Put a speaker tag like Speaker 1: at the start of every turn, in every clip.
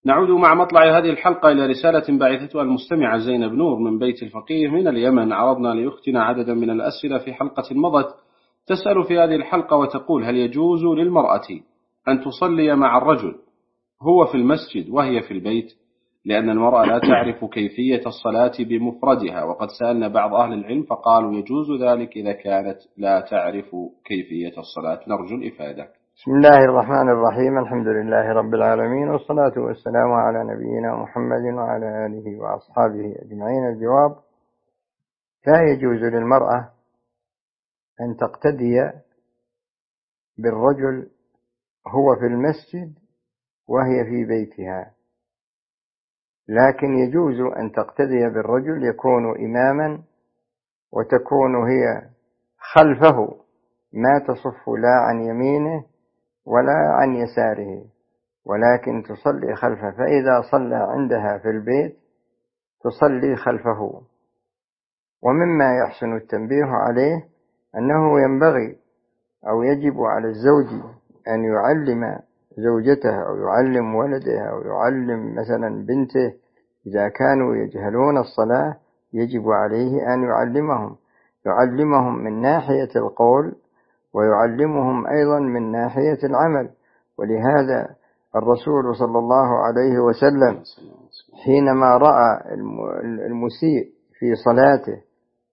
Speaker 1: نعود مع مطلع هذه الحلقة إلى رسالة بعثتها المستمعة زينب نور من بيت الفقيه من اليمن. عرضنا لأختنا عددا من الأسئلة في حلقة مضت. تسأل في هذه الحلقة وتقول: هل يجوز للمرأة أن تصلي مع الرجل هو في المسجد وهي في البيت؟ لأن المرأة لا تعرف كيفية الصلاة بمفردها، وقد سألنا بعض أهل العلم فقالوا يجوز ذلك إذا كانت لا تعرف كيفية الصلاة. نرجو الإفادة.
Speaker 2: بسم الله الرحمن الرحيم. الحمد لله رب العالمين، والصلاة والسلام على نبينا محمد وعلى آله وأصحابه أجمعين. الجواب: لا يجوز للمرأة أن تقتدي بالرجل هو في المسجد وهي في بيتها، لكن يجوز أن تقتدي بالرجل يكون إماما وتكون هي خلفه، ما تصف لا عن يمينه ولا عن يساره، ولكن تصلي خلفه. فإذا صلى عندها في البيت تصلي خلفه. ومما يحسن التنبيه عليه أنه ينبغي أو يجب على الزوج أن يعلم زوجته أو يعلم ولده أو يعلم مثلا بنته إذا كانوا يجهلون الصلاة، يجب عليه أن يعلمهم من ناحية القول ويعلمهم أيضا من ناحية العمل. ولهذا الرسول صلى الله عليه وسلم حينما رأى المسيء في صلاته،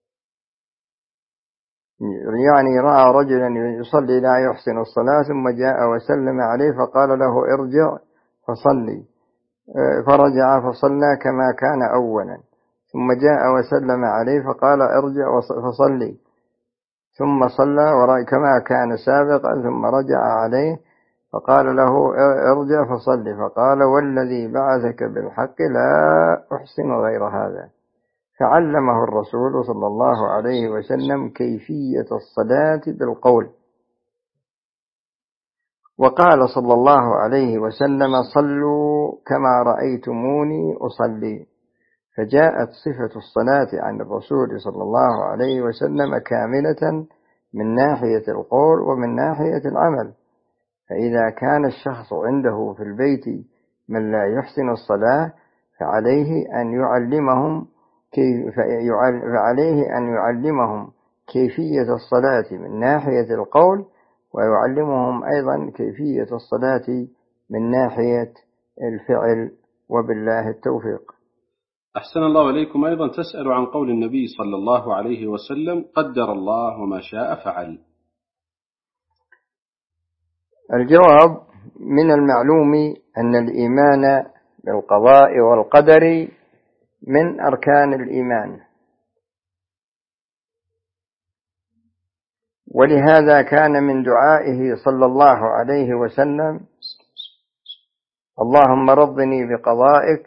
Speaker 2: يعني رأى رجلا يصلي لا يحسن الصلاة ثم جاء وسلم عليه فقال له: ارجع فصلي. فرجع فصلى كما كان أولا، ثم جاء وسلم عليه فقال: ارجع فصلي، ثم صلى كما كان سابقا، ثم رجع عليه فقال له: ارجع فصلي، فقال: والذي بعثك بالحق لا أحسن غير هذا. فعلمه الرسول صلى الله عليه وسلم كيفية الصلاة بالقول. وقال صلى الله عليه وسلم: صلوا كما رأيتموني أصلي. فجاءت صفة الصلاة عن الرسول صلى الله عليه وسلم كاملة من ناحية القول ومن ناحية العمل. فإذا كان الشخص عنده في البيت من لا يحسن الصلاة فعليه أن يعلمهم كيفية الصلاة من ناحية القول، ويعلمهم أيضا كيفية الصلاة من ناحية الفعل، وبالله التوفيق.
Speaker 1: أحسن الله إليكم. أيضا تسأل عن قول النبي صلى الله عليه وسلم: قدر الله وما شاء فعل.
Speaker 2: الجواب: من المعلوم أن الإيمان بالقضاء والقدر من أركان الإيمان، ولهذا كان من دعائه صلى الله عليه وسلم: اللهم رضني بقضائك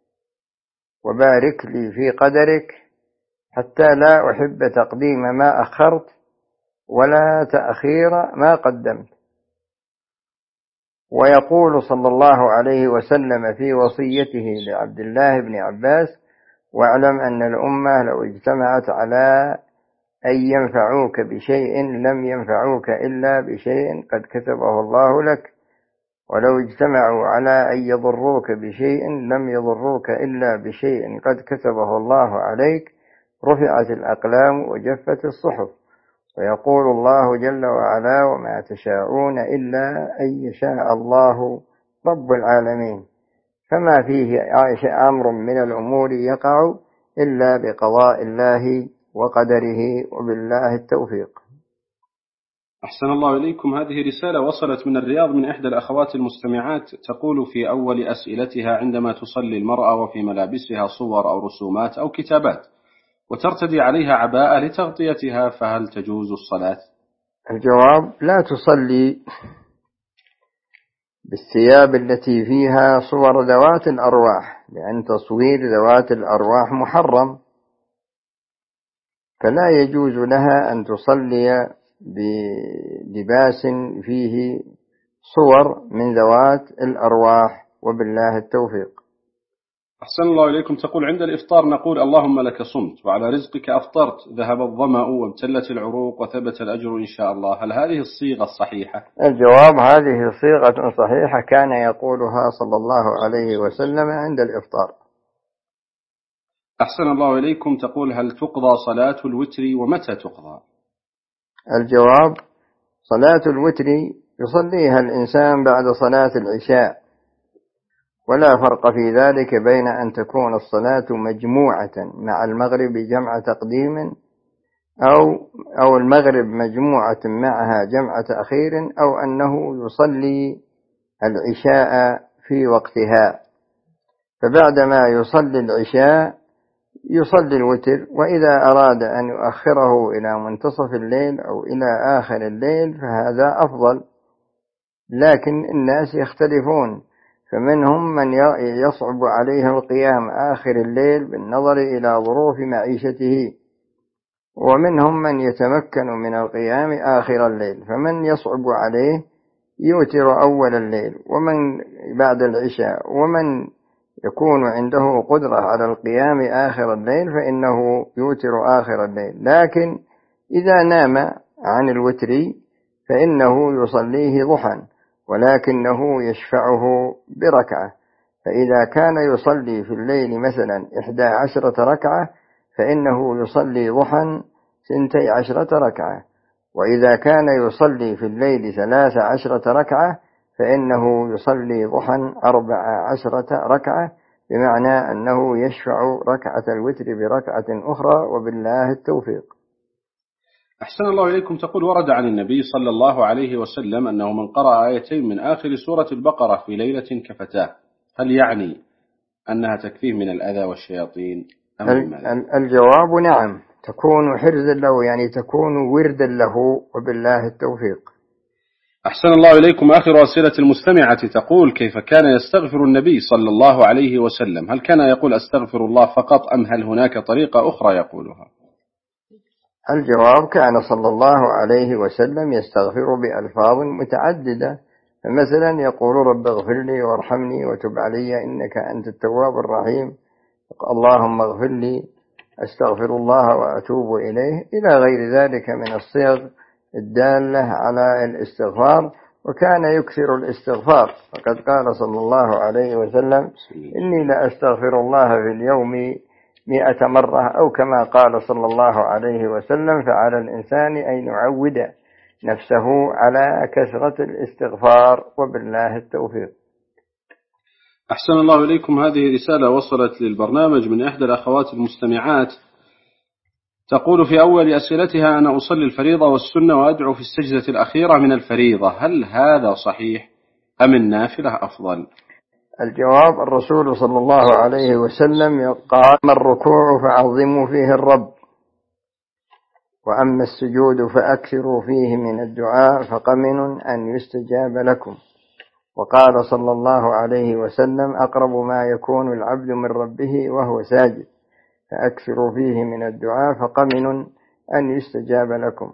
Speaker 2: وبارك لي في قدرك، حتى لا أحب تقديم ما أخرت ولا تأخير ما قدمت. ويقول صلى الله عليه وسلم في وصيته لعبد الله بن عباس: واعلم أن الأمة لو اجتمعت على أن ينفعوك بشيء لم ينفعوك إلا بشيء قد كتبه الله لك، ولو اجتمعوا على أن يضروك بشيء لم يضروك إلا بشيء قد كتبه الله عليك، رفعت الأقلام وجفت الصحف. ويقول الله جل وعلا: وما تشاءون إلا أن يشاء الله رب العالمين. فما فيه أمر من الأمور يقع إلا بقضاء الله وقدره، وبالله التوفيق.
Speaker 1: أحسن الله إليكم. هذه رسالة وصلت من الرياض من إحدى الأخوات المستمعات، تقول في أول أسئلتها: عندما تصلي المرأة وفي ملابسها صور أو رسومات أو كتابات وترتدي عليها عباءة لتغطيتها، فهل تجوز الصلاة؟
Speaker 2: الجواب: لا تصلي بالثياب التي فيها صور ذوات الأرواح، لأن تصوير ذوات الأرواح محرم، فلا يجوز لها أن تصلي بلباس فيه صور من ذوات الأرواح، وبالله التوفيق.
Speaker 1: أحسن الله إليكم. تقول عند الإفطار نقول اللهم لك صمت وعلى رزقك أفطرت، ذهب الظمأ وامتلت العروق وثبت الأجر إن شاء الله، هل هذه الصيغة الصحيحة؟
Speaker 2: الجواب: هذه صيغة صحيحة كان يقولها صلى الله عليه وسلم عند الإفطار.
Speaker 1: أحسن الله إليكم. تقول هل تقضى صلاة الوتر ومتى تقضى؟
Speaker 2: الجواب: صلاة الوتر يصليها الإنسان بعد صلاة العشاء، ولا فرق في ذلك بين أن تكون الصلاة مجموعة مع المغرب جمع تقديم أو المغرب مجموعة معها جمع تأخير، أو أنه يصلي العشاء في وقتها، فبعدما يصلي العشاء يصلي الوتر، وإذا أراد أن يؤخره إلى منتصف الليل أو إلى آخر الليل فهذا أفضل. لكن الناس يختلفون، فمنهم من يصعب عليه القيام آخر الليل بالنظر إلى ظروف معيشته، ومنهم من يتمكن من القيام آخر الليل، فمن يصعب عليه يوتر أول الليل ومن بعد العشاء، ومن يكون عنده قدرة على القيام آخر الليل فإنه يوتر آخر الليل. لكن إذا نام عن الوتر فإنه يصليه ضحى، ولكنه يشفعه بركعة. فإذا كان يصلي في الليل مثلا 11 ركعة فإنه يصلي ضحى 12 ركعة، وإذا كان يصلي في الليل 13 ركعة فإنه يصلي ضحى 14 ركعة، بمعنى أنه يشفع ركعة الوتر بركعة أخرى، وبالله التوفيق.
Speaker 1: أحسن الله إليكم. تقول ورد عن النبي صلى الله عليه وسلم أنه من قرأ آيتين من آخر سورة البقرة في ليلة كفتاه، هل يعني أنها تكفيه من الأذى والشياطين أم
Speaker 2: الجواب: نعم، تكون حرزا له، يعني تكون وردا له، وبالله التوفيق.
Speaker 1: أحسن الله إليكم. آخر أسئلة المستمعة تقول كيف كان يستغفر النبي صلى الله عليه وسلم؟ هل كان يقول أستغفر الله فقط أم هل هناك طريقة أخرى يقولها؟
Speaker 2: الجواب: كان صلى الله عليه وسلم يستغفر بألفاظ متعددة، فمثلا يقول رب اغفر لي وارحمني وتب علي إنك أنت التواب الرحيم، اللهم اغفر لي، أستغفر الله وأتوب إليه، إلى غير ذلك من الصيغ الدالة على الاستغفار. وكان يكثر الاستغفار، فقد قال صلى الله عليه وسلم: إني لأستغفر الله في اليوم 100 مرة، أو كما قال صلى الله عليه وسلم: فعلى الإنسان أن يعود نفسه على كثرة الاستغفار، وبالله التوفيق.
Speaker 1: أحسن الله إليكم. هذه رسالة وصلت للبرنامج من إحدى الأخوات المستمعات، تقول في أول أسئلتها: أنا أصلي الفريضة والسنة وأدعو في السجدة الأخيرة من الفريضة، هل هذا صحيح أم النافلة أفضل؟
Speaker 2: الجواب: الرسول صلى الله عليه وسلم قال: أما الركوع فعظموا فيه الرب، وأما السجود فأكثروا فيه من الدعاء فقمن أن يستجاب لكم. وقال صلى الله عليه وسلم: أقرب ما يكون العبد من ربه وهو ساجد، فأكثروا فيه من الدعاء فقمن أن يستجاب لكم.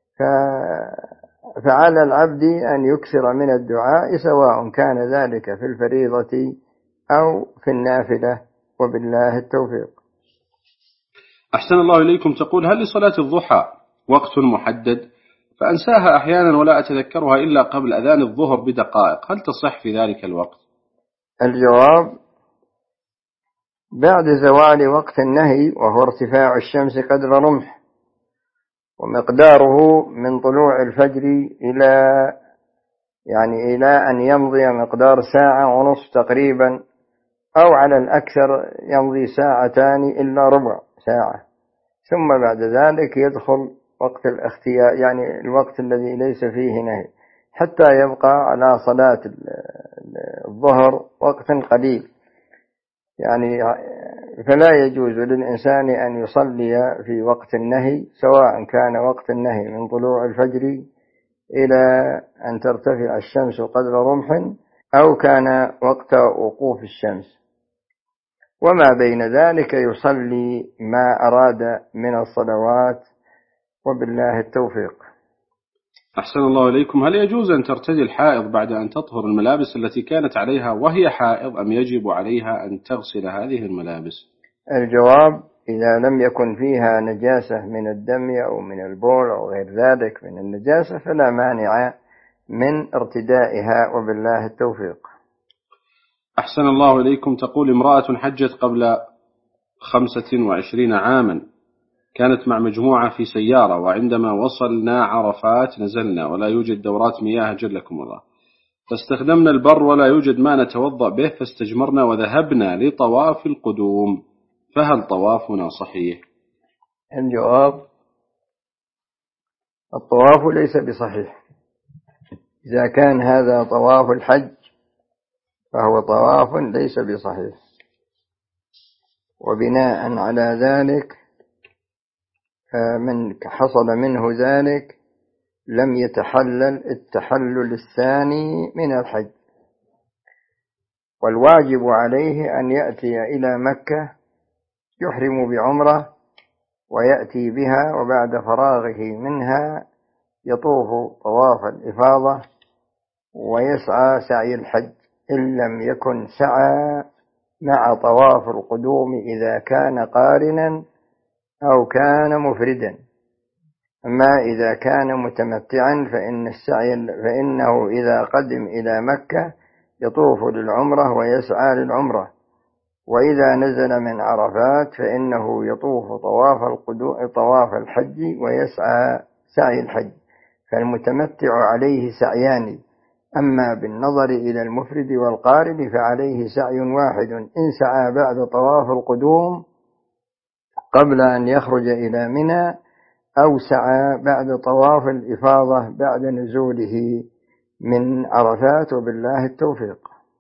Speaker 2: فعلى العبد أن يكثر من الدعاء، سواء كان ذلك في الفريضة أو في النافلة، وبالله التوفيق.
Speaker 1: أحسن الله إليكم. تقول هل لصلاة الضحى وقت محدد؟ فأنساها أحيانا ولا أتذكرها إلا قبل أذان الظهر بدقائق، هل تصح في ذلك الوقت؟
Speaker 2: الجواب: بعد زوال وقت النهي، وهو ارتفاع الشمس قدر رمح، ومقداره من طلوع الفجر إلى أن يمضي مقدار 1.5 ساعة تقريبا، أو على الأكثر يمضي 2 ساعات إلا ربع ساعة، ثم بعد ذلك يدخل وقت الاختيار، يعني الوقت الذي ليس فيه نهي، حتى يبقى على صلاة الظهر وقت قليل. يعني فلا يجوز للإنسان أن يصلي في وقت النهي، سواء كان وقت النهي من طلوع الفجر إلى أن ترتفع الشمس قدر رمح، أو كان وقت وقوف الشمس، وما بين ذلك يصلي ما أراد من الصلوات، وبالله التوفيق.
Speaker 1: أحسن الله إليكم. هل يجوز أن ترتدي الحائض بعد أن تطهر الملابس التي كانت عليها وهي حائض، أم يجب عليها أن تغسل هذه الملابس؟
Speaker 2: الجواب: إذا لم يكن فيها نجاسة من الدم أو من البول أو غير ذلك من النجاسة فلا مانع من ارتدائها، وبالله التوفيق.
Speaker 1: أحسن الله إليكم. تقول: امرأة حجت قبل 25 عاما، كانت مع مجموعة في سيارة، وعندما وصلنا عرفات نزلنا ولا يوجد دورات مياه جلكم الله، فاستخدمنا البر ولا يوجد ما نتوضأ به، فاستجمرنا وذهبنا لطواف القدوم، فهل طوافنا صحيح؟
Speaker 2: الجواب: الطواف ليس بصحيح. إذا كان هذا طواف الحج فهو طواف ليس بصحيح، وبناء على ذلك من حصل منه ذلك لم يتحلل التحلل الثاني من الحج، والواجب عليه أن يأتي إلى مكة يحرم بعمرة ويأتي بها، وبعد فراغه منها يطوف طواف الإفاضة ويسعى سعي الحج، إن لم يكن سعى مع طواف القدوم إذا كان قارنا أو كان مفردا. أما إذا كان متمتعا فإنه إذا قدم إلى مكة يطوف للعمرة ويسعى للعمرة، وإذا نزل من عرفات فإنه يطوف طواف الحج ويسعى سعي الحج، فالمتمتع عليه سعيان. أما بالنظر إلى المفرد والقارن فعليه سعي واحد، إن سعى بعد طواف القدوم قبل أن يخرج إلى منى، أو سعى بعد طواف الإفاضة بعد نزوله من عرفات، وبالله التوفيق.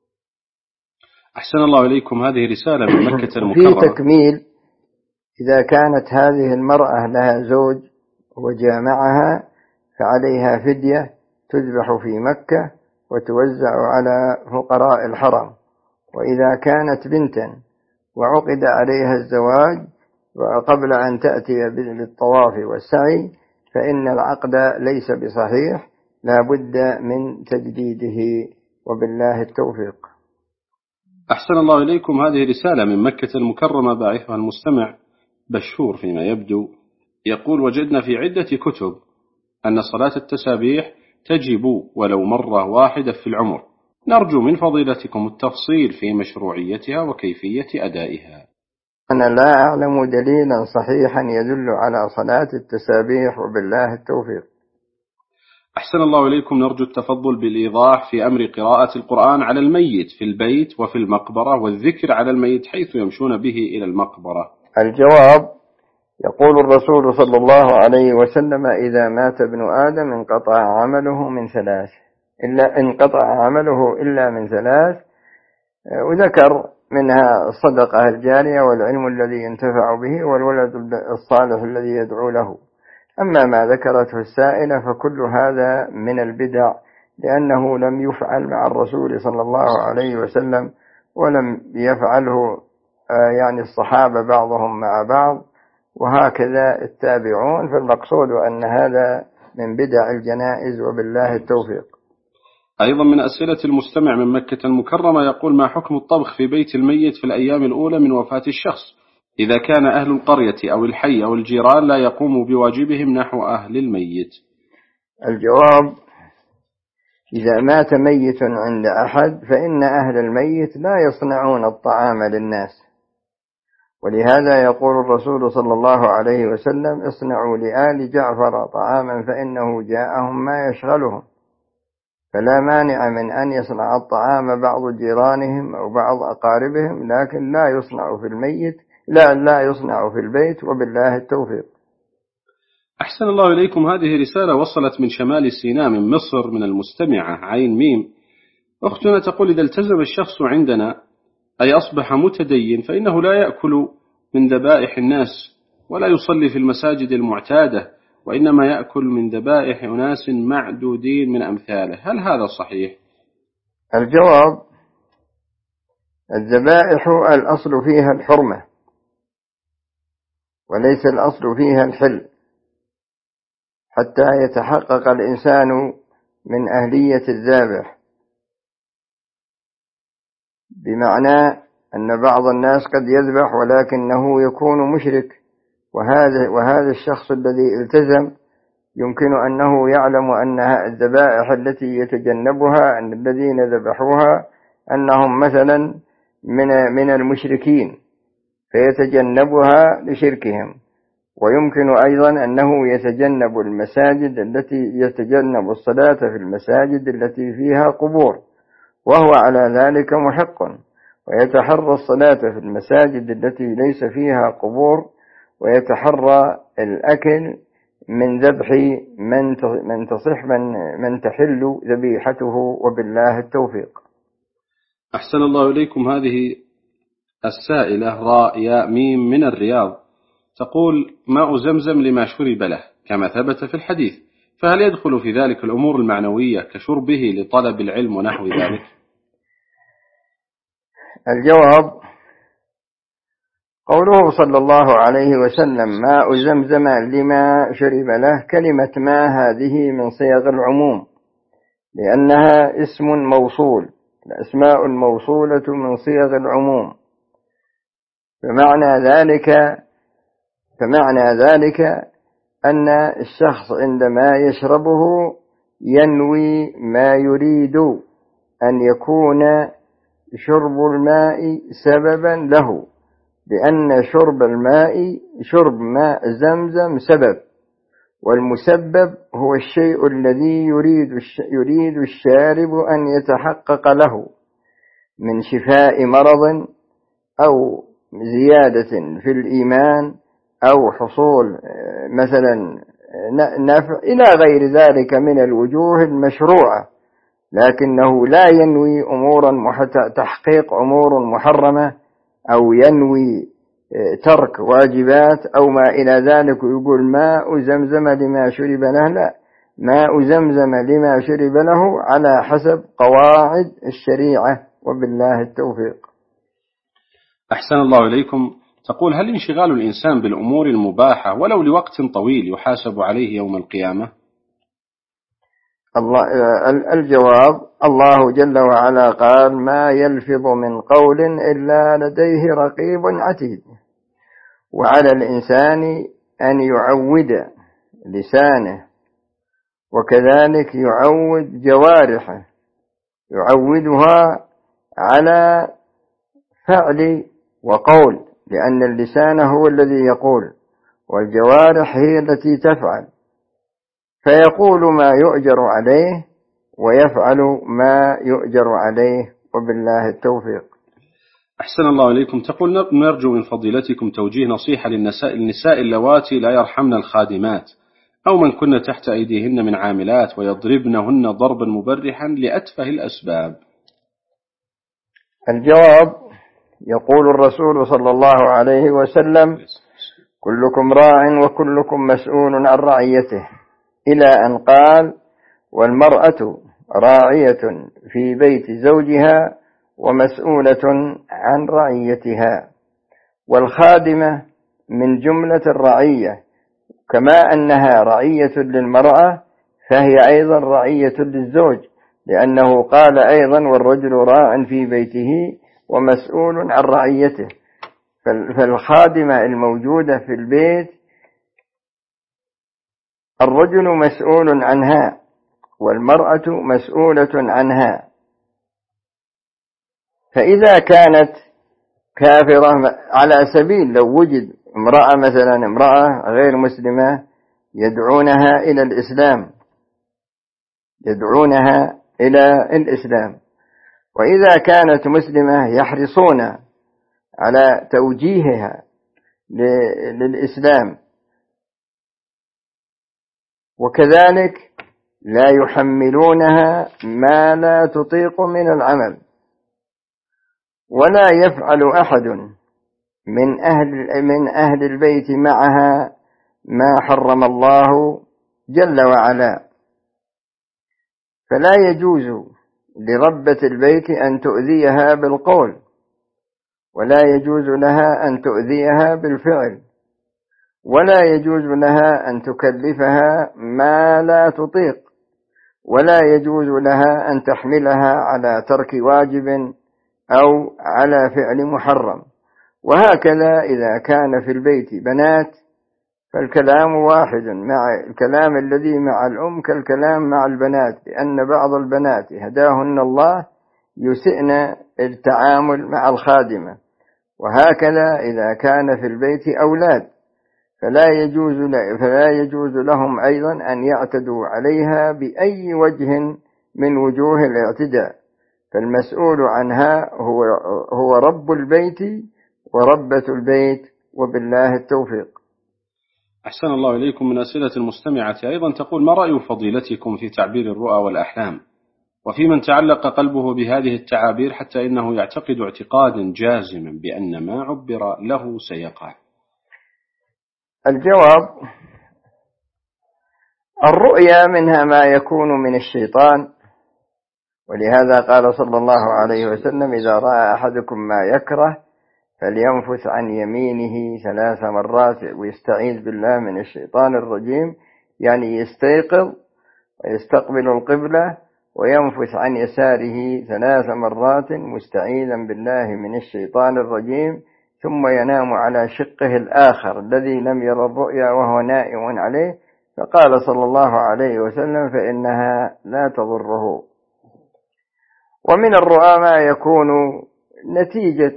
Speaker 1: أحسن الله إليكم. هذه رسالة من مكة المكرمة.
Speaker 2: في تكميل: إذا كانت هذه المرأة لها زوج وجامعها فعليها فدية تذبح في مكة وتوزع على فقراء الحرم، وإذا كانت بنتا وعقد عليها الزواج وقبل أن تأتي للطواف والسعي فإن العقد ليس بصحيح، لا بد من تجديده، وبالله التوفيق.
Speaker 1: أحسن الله إليكم. هذه رسالة من مكة المكرمة باعثها المستمع بشور فيما يبدو، يقول: وجدنا في عدة كتب أن صلاة التسابيح تجب ولو مرة واحدة في العمر، نرجو من فضيلتكم التفصيل في مشروعيتها وكيفية أدائها.
Speaker 2: أنا لا أعلم دليلا صحيحا يدل على صلاة التسابيح، وبالله التوفيق.
Speaker 1: أحسن الله إليكم. نرجو التفضل بالإيضاح في أمر قراءة القرآن على الميت في البيت وفي المقبرة، والذكر على الميت حيث يمشون به إلى المقبرة.
Speaker 2: الجواب: يقول الرسول صلى الله عليه وسلم: إذا مات ابن آدم انقطع عمله إلا من ثلاث، وذكر منها الصدقة الجارية والعلم الذي ينتفع به والولد الصالح الذي يدعو له. أما ما ذكرته السائلة فكل هذا من البدع، لأنه لم يفعل مع الرسول صلى الله عليه وسلم، ولم يفعله يعني الصحابة بعضهم مع بعض، وهكذا التابعون، فالمقصود أن هذا من بدع الجنائز، وبالله التوفيق.
Speaker 1: أيضا من أسئلة المستمع من مكة المكرمة يقول: ما حكم الطبخ في بيت الميت في الأيام الأولى من وفاة الشخص إذا كان أهل القرية أو الحي أو الجيران لا يقوموا بواجبهم نحو أهل الميت؟
Speaker 2: الجواب: إذا مات ميت عند أحد فإن أهل الميت لا يصنعون الطعام للناس، ولهذا يقول الرسول صلى الله عليه وسلم: اصنعوا لآل جعفر طعاما فإنه جاءهم ما يشغلهم. فلا مانع من أن يصنع الطعام بعض جيرانهم أو بعض أقاربهم، لكن لا يصنع في البيت، وبالله التوفيق.
Speaker 1: أحسن الله إليكم. هذه رسالة وصلت من شمال سيناء من مصر من المستمعة عين ميم. أختنا تقول: إذا التزم الشخص عندنا أي أصبح متدين فإنه لا يأكل من ذبائح الناس ولا يصلي في المساجد المعتادة، وإنما يأكل من ذبائح أناس معدودين من أمثاله، هل هذا صحيح؟
Speaker 2: الجواب: الذبائح الأصل فيها الحرمة وليس الأصل فيها الحل، حتى يتحقق الإنسان من أهلية الذابح، بمعنى أن بعض الناس قد يذبح ولكنه يكون مشرك، وهذا الشخص الذي التزم يمكن أنه يعلم أن الذبائح التي يتجنبها أن الذين ذبحوها أنهم مثلا من المشركين فيتجنبها لشركهم، ويمكن أيضا أنه يتجنب الصلاة في المساجد التي فيها قبور وهو على ذلك محق، ويتحرى الصلاة في المساجد التي ليس فيها قبور، ويتحرى الأكل من ذبح من تحل ذبيحته، وبالله التوفيق.
Speaker 1: أحسن الله إليكم. هذه السائلة راء ياء ميم من الرياض تقول: ماء زمزم لما شرب له كما ثبت في الحديث، فهل يدخل في ذلك الأمور المعنوية كشربه لطلب العلم ونحو ذلك؟
Speaker 2: الجواب: قوله صلى الله عليه وسلم ماء زمزم لما شرب له، كلمة ما هذه من صيغ العموم لأنها اسم موصول، الأسماء الموصولة من صيغ العموم، فمعنى ذلك أن الشخص عندما يشربه ينوي ما يريد أن يكون شرب الماء سببا له، لأن شرب ماء زمزم سبب، والمسبب هو الشيء الذي يريد الشارب أن يتحقق له من شفاء مرض أو زيادة في الإيمان أو حصول مثلا نفع إلى غير ذلك من الوجوه المشروعة، لكنه لا ينوي تحقيق أمور محرمة أو ينوي ترك واجبات أو ما إلى ذلك، يقول ماء زمزم لما شرب له. لا، ماء زمزم لما شرب له على حسب قواعد الشريعة، وبالله التوفيق.
Speaker 1: أحسن الله إليكم. تقول: هل انشغال الإنسان بالأمور المباحة ولو لوقت طويل يحاسب عليه يوم القيامة؟
Speaker 2: الجواب: الله جل وعلا قال: ما يلفظ من قول إلا لديه رقيب عتيد. وعلى الإنسان أن يعود لسانه، وكذلك يعود جوارحه، يعودها على فعل وقول، لأن اللسان هو الذي يقول والجوارح هي التي تفعل، فيقول ما يؤجر عليه ويفعل ما يؤجر عليه، وبالله التوفيق.
Speaker 1: أحسن الله إليكم. تقول: نرجو من فضيلتكم توجيه نصيحة للنساء اللواتي لا يرحمن الخادمات أو من كن تحت أيديهن من عاملات ويضربنهن ضربا مبرحا لأتفه الأسباب.
Speaker 2: الجواب: يقول الرسول صلى الله عليه وسلم: كلكم راع وكلكم مسؤول عن رعيته، إلى أن قال: والمرأة راعية في بيت زوجها ومسؤولة عن رعيتها. والخادمة من جملة الرعية، كما أنها رعية للمرأة فهي أيضا رعية للزوج، لأنه قال أيضا: والرجل راع في بيته ومسؤول عن رعيته. فالخادمة الموجودة في البيت الرجل مسؤول عنها والمرأة مسؤولة عنها، فإذا كانت كافرة، على سبيل لو وجد امرأة غير مسلمة يدعونها إلى الإسلام، وإذا كانت مسلمة يحرصون على توجيهها للإسلام، وكذلك لا يحملونها ما لا تطيق من العمل، ولا يفعل أحد من أهل البيت معها ما حرم الله جل وعلا. فلا يجوز لربة البيت أن تؤذيها بالقول، ولا يجوز لها أن تؤذيها بالفعل، ولا يجوز لها أن تكلفها ما لا تطيق، ولا يجوز لها أن تحملها على ترك واجب أو على فعل محرم. وهكذا إذا كان في البيت بنات فالكلام واحد، مع الكلام الذي مع الأم كالكلام مع البنات، لأن بعض البنات هداهن الله يسئن التعامل مع الخادمة. وهكذا إذا كان في البيت أولاد فلا يجوز لهم أيضا أن يعتدوا عليها بأي وجه من وجوه الاعتداء، فالمسؤول عنها هو رب البيت وربة البيت، وبالله التوفيق.
Speaker 1: أحسن الله إليكم. من أسئلة المستمعة أيضا تقول: ما رأي فضيلتكم في تعبير الرؤى والأحلام، وفي من تعلق قلبه بهذه التعابير حتى إنه يعتقد اعتقادا جازما بأن ما عبر له سيقع؟
Speaker 2: الجواب: الرؤيا منها ما يكون من الشيطان، ولهذا قال صلى الله عليه وسلم: إذا رأى أحدكم ما يكره فلينفث عن يمينه 3 مرات ويستعيذ بالله من الشيطان الرجيم، يعني يستيقظ ويستقبل القبلة وينفث عن يساره 3 مرات مستعيذا بالله من الشيطان الرجيم، ثم ينام على شقه الآخر الذي لم يرى الرؤيا وهو نائم عليه، فقال صلى الله عليه وسلم: فإنها لا تضره. ومن الرؤى ما يكون نتيجة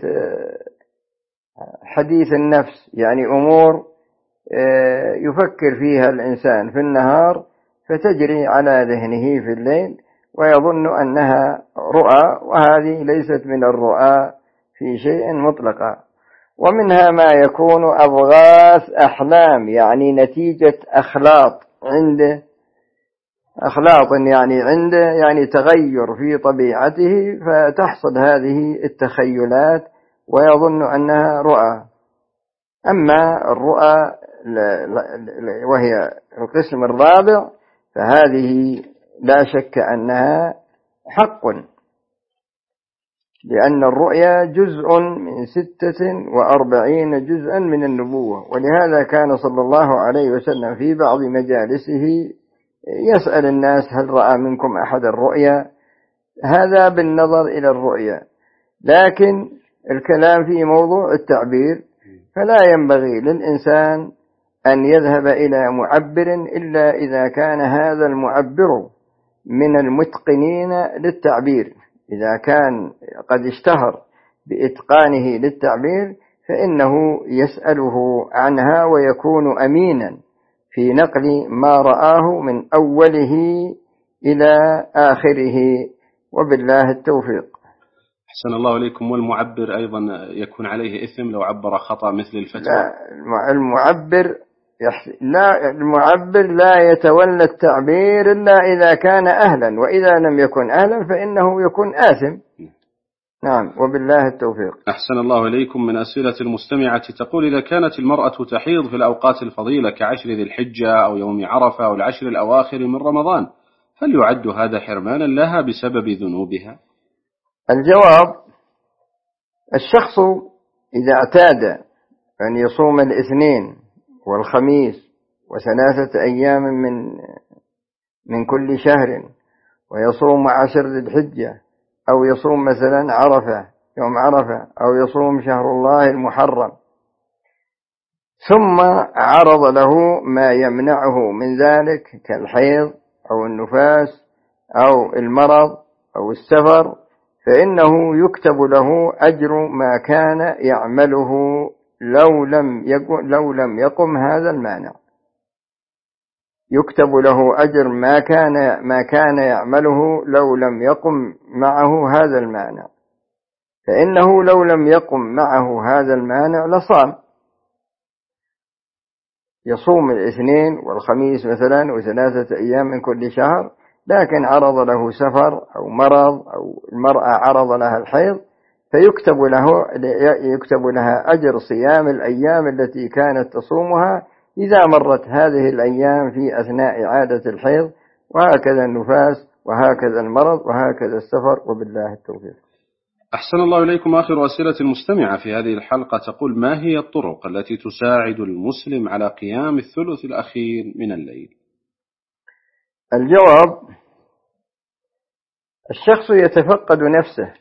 Speaker 2: حديث النفس، يعني أمور يفكر فيها الإنسان في النهار فتجري على ذهنه في الليل ويظن أنها رؤى، وهذه ليست من الرؤى في شيء مطلقا. ومنها ما يكون أضغاث أحلام، يعني نتيجة أخلاط يعني تغير في طبيعته، فتحصل هذه التخيلات ويظن أنها رؤى. أما الرؤى وهي القسم الرابع فهذه لا شك أنها حق، لأن الرؤيا جزء من 46 جزءا من النبوة. ولهذا كان صلى الله عليه وسلم في بعض مجالسه يسأل الناس: هل رأى منكم أحد الرؤيا؟ هذا بالنظر إلى الرؤيا، لكن الكلام في موضوع التعبير فلا ينبغي للإنسان أن يذهب إلى معبر إلا إذا كان هذا المعبر من المتقنين للتعبير. إذا كان قد اشتهر بإتقانه للتعبير فإنه يسأله عنها ويكون أمينا في نقل ما رآه من أوله إلى آخره، وبالله التوفيق.
Speaker 1: أحسن الله إليكم. والمعبر أيضا يكون عليه إثم لو عبر خطأ مثل الفتوى؟
Speaker 2: لا، المعبر لا يتولى التعبير إلا إذا كان أهلا، وإذا لم يكن أهلا فإنه يكون آثم. نعم، وبالله التوفيق.
Speaker 1: أحسن الله إليكم. من أسئلة المستمعة تقول: إذا كانت المرأة تحيض في الأوقات الفضيلة كعشر ذي الحجة أو يوم عرفة أو العشر الأواخر من رمضان، هل يعد هذا حرمانا لها بسبب ذنوبها؟
Speaker 2: الجواب: الشخص إذا اعتاد أن يصوم الاثنين والخميس و3 أيام من كل شهر، ويصوم 10 ذي الحجة، أو يصوم مثلا يوم عرفة، أو يصوم شهر الله المحرم، ثم عرض له ما يمنعه من ذلك كالحيض أو النفاس أو المرض أو السفر، فإنه يكتب له أجر ما كان يعمله لو لم يقم هذا المانع. يكتب له أجر ما كان يعمله لو لم يقم معه هذا المانع، فإنه لو لم يقم معه هذا المانع لصام، يصوم الاثنين والخميس مثلا و3 أيام من كل شهر، لكن عرض له سفر أو مرض أو المرأة عرض لها الحيض، فيكتب لها أجر صيام الأيام التي كانت تصومها إذا مرت هذه الأيام في أثناء عادة الحيض، وهكذا النفاس، وهكذا المرض، وهكذا السفر، وبالله التوفيق.
Speaker 1: أحسن الله إليكم. آخر أسئلة المستمعة في هذه الحلقة تقول: ما هي الطرق التي تساعد المسلم على قيام الثلث الأخير من الليل؟
Speaker 2: الجواب: الشخص يتفقد نفسه،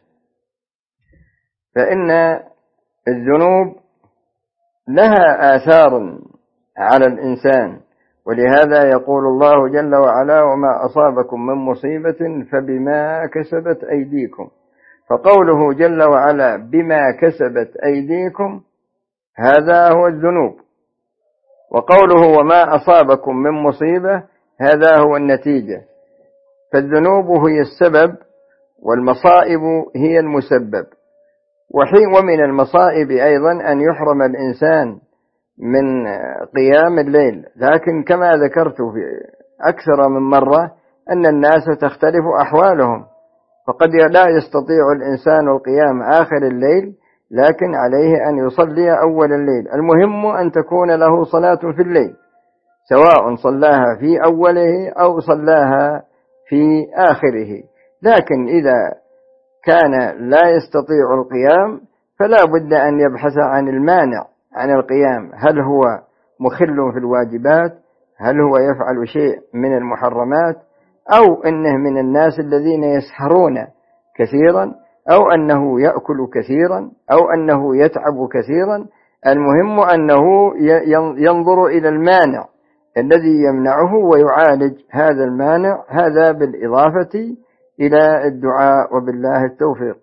Speaker 2: فإن الذنوب لها آثار على الإنسان، ولهذا يقول الله جل وعلا: وما أصابكم من مصيبة فبما كسبت أيديكم. فقوله جل وعلا بما كسبت أيديكم هذا هو الذنوب، وقوله وما أصابكم من مصيبة هذا هو النتيجة. فالذنوب هي السبب والمصائب هي المسبب. ومن المصائب أيضا أن يحرم الإنسان من قيام الليل، لكن كما ذكرت في أكثر من مرة أن الناس تختلف أحوالهم، فقد لا يستطيع الإنسان القيام آخر الليل، لكن عليه أن يصلي أول الليل. المهم أن تكون له صلاة في الليل، سواء صلاها في أوله أو صلاها في آخره. لكن إذا كان لا يستطيع القيام فلا بد أن يبحث عن المانع عن القيام، هل هو مخل في الواجبات، هل هو يفعل شيء من المحرمات، أو أنه من الناس الذين يسهرون كثيرا، أو أنه يأكل كثيرا، أو أنه يتعب كثيرا. المهم أنه ينظر إلى المانع الذي يمنعه ويعالج هذا المانع، هذا بالإضافة إلى الدعاء، وبالله التوفيق.